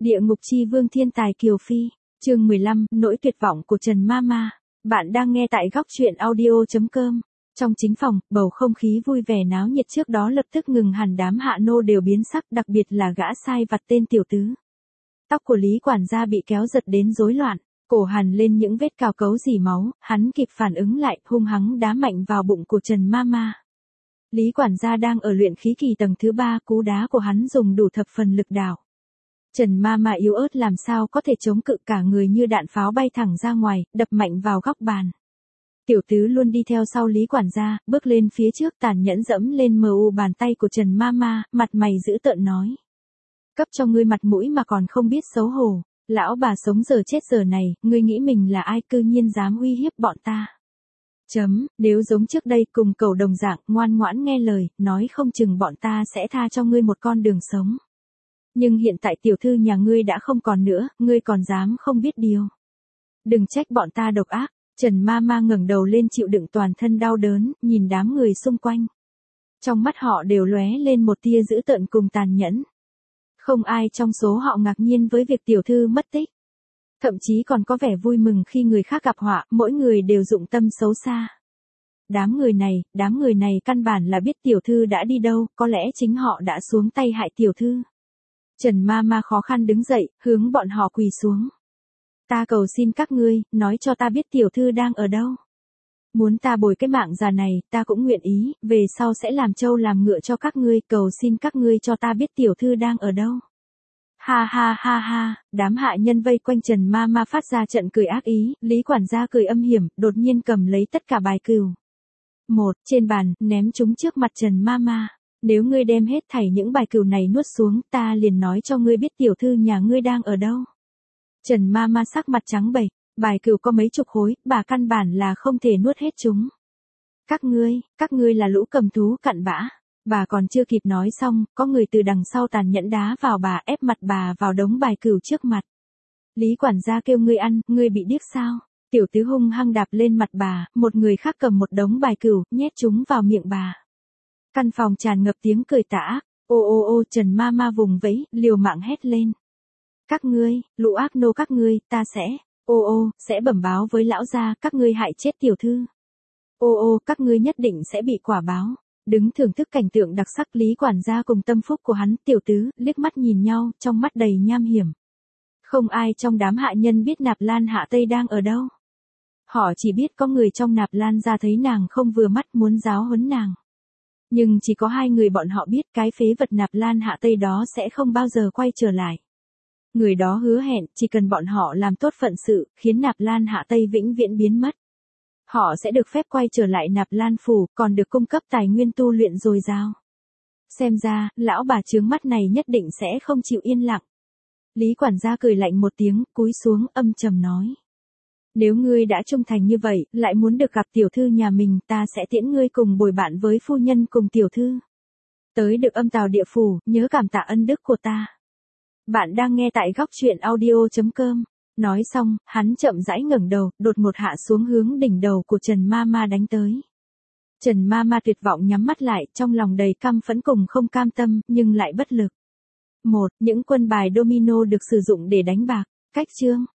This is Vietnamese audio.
Địa ngục chi vương thiên tài Kiều Phi, chương 15, nỗi tuyệt vọng của Trần Mama. Bạn đang nghe tại góc truyện audio.com. Trong chính phòng, bầu không khí vui vẻ náo nhiệt trước đó lập tức ngừng hẳn, đám hạ nô đều biến sắc, đặc biệt là gã sai vặt tên Tiểu Tứ. Tóc của Lý quản gia bị kéo giật đến rối loạn, cổ hằn lên những vết cào cấu rỉ máu, hắn kịp phản ứng lại, hung hăng đá mạnh vào bụng của Trần Mama. Lý quản gia đang ở luyện khí kỳ tầng thứ 3, cú đá của hắn dùng đủ thập phần lực đảo. Trần Mama yếu ớt làm sao có thể chống cự, cả người như đạn pháo bay thẳng ra ngoài, đập mạnh vào góc bàn. Tiểu Tứ luôn đi theo sau Lý quản gia, bước lên phía trước tàn nhẫn dẫm lên bàn tay của Trần Mama, mặt mày dữ tợn nói. Cấp cho ngươi mặt mũi mà còn không biết xấu hổ, lão bà sống giờ chết giờ này, ngươi nghĩ mình là ai cư nhiên dám uy hiếp bọn ta. Nếu giống trước đây cùng cẩu đồng dạng, ngoan ngoãn nghe lời, nói không chừng bọn ta sẽ tha cho ngươi một con đường sống. Nhưng hiện tại tiểu thư nhà ngươi đã không còn nữa, ngươi còn dám không biết điều. Đừng trách bọn ta độc ác. Trần Mama ngẩng đầu lên chịu đựng toàn thân đau đớn, nhìn đám người xung quanh. Trong mắt họ đều lóe lên một tia dữ tợn cùng tàn nhẫn. Không ai trong số họ ngạc nhiên với việc tiểu thư mất tích. Thậm chí còn có vẻ vui mừng khi người khác gặp họa, mỗi người đều dụng tâm xấu xa. Đám người này căn bản là biết tiểu thư đã đi đâu, có lẽ chính họ đã xuống tay hại tiểu thư. Trần Mama khó khăn đứng dậy, hướng bọn họ quỳ xuống. Ta cầu xin các ngươi, nói cho ta biết tiểu thư đang ở đâu. Muốn ta bồi cái mạng già này, ta cũng nguyện ý, về sau sẽ làm trâu làm ngựa cho các ngươi, cầu xin các ngươi cho ta biết tiểu thư đang ở đâu. Ha ha ha ha, đám hạ nhân vây quanh Trần Mama phát ra trận cười ác ý, Lý quản gia cười âm hiểm, đột nhiên cầm lấy tất cả bài cừu. Trên bàn, ném chúng trước mặt Trần Mama. Nếu ngươi đem hết thảy những bài cừu này nuốt xuống, ta liền nói cho ngươi biết tiểu thư nhà ngươi đang ở đâu. Trần Mama sắc mặt trắng bệch, bài cừu có mấy chục khối, bà căn bản là không thể nuốt hết chúng. Các ngươi là lũ cầm thú cặn bã. Bà còn chưa kịp nói xong, có người từ đằng sau tàn nhẫn đá vào bà, ép mặt bà vào đống bài cừu trước mặt. Lý quản gia kêu ngươi ăn, ngươi bị điếc sao? Tiểu Tứ hung hăng đạp lên mặt bà, một người khác cầm một đống bài cừu, nhét chúng vào miệng bà. Căn phòng tràn ngập tiếng cười tà ác. Ô, Trần Mama vùng vẫy, liều mạng hét lên. Các ngươi, lũ ác nô các ngươi, ta sẽ bẩm báo với lão gia, các ngươi hại chết tiểu thư. Các ngươi nhất định sẽ bị quả báo. Đứng thưởng thức cảnh tượng đặc sắc, Lý quản gia cùng tâm phúc của hắn, Tiểu Tứ, liếc mắt nhìn nhau, trong mắt đầy nham hiểm. Không ai trong đám hạ nhân biết Nạp Lan Hạ Tây đang ở đâu. Họ chỉ biết có người trong Nạp Lan gia thấy nàng không vừa mắt muốn giáo huấn nàng. Nhưng chỉ có hai người bọn họ biết cái phế vật Nạp Lan Hạ Tây đó sẽ không bao giờ quay trở lại. Người đó hứa hẹn, chỉ cần bọn họ làm tốt phận sự, khiến Nạp Lan Hạ Tây vĩnh viễn biến mất. Họ sẽ được phép quay trở lại Nạp Lan Phủ, còn được cung cấp tài nguyên tu luyện dồi dào. Xem ra, lão bà chướng mắt này nhất định sẽ không chịu yên lặng. Lý quản gia cười lạnh một tiếng, cúi xuống, âm trầm nói. Nếu ngươi đã trung thành như vậy, lại muốn được gặp tiểu thư nhà mình, ta sẽ tiễn ngươi cùng bồi bạn với phu nhân cùng tiểu thư. Tới được Âm Tào Địa Phủ, nhớ cảm tạ ân đức của ta. Bạn đang nghe tại góc truyện audio.com. Nói xong, hắn chậm rãi ngẩng đầu, đột ngột hạ xuống hướng đỉnh đầu của Trần Mama đánh tới. Trần Mama tuyệt vọng nhắm mắt lại, trong lòng đầy căm phẫn cùng không cam tâm, nhưng lại bất lực. Những quân bài domino được sử dụng để đánh bạc. Cách chương.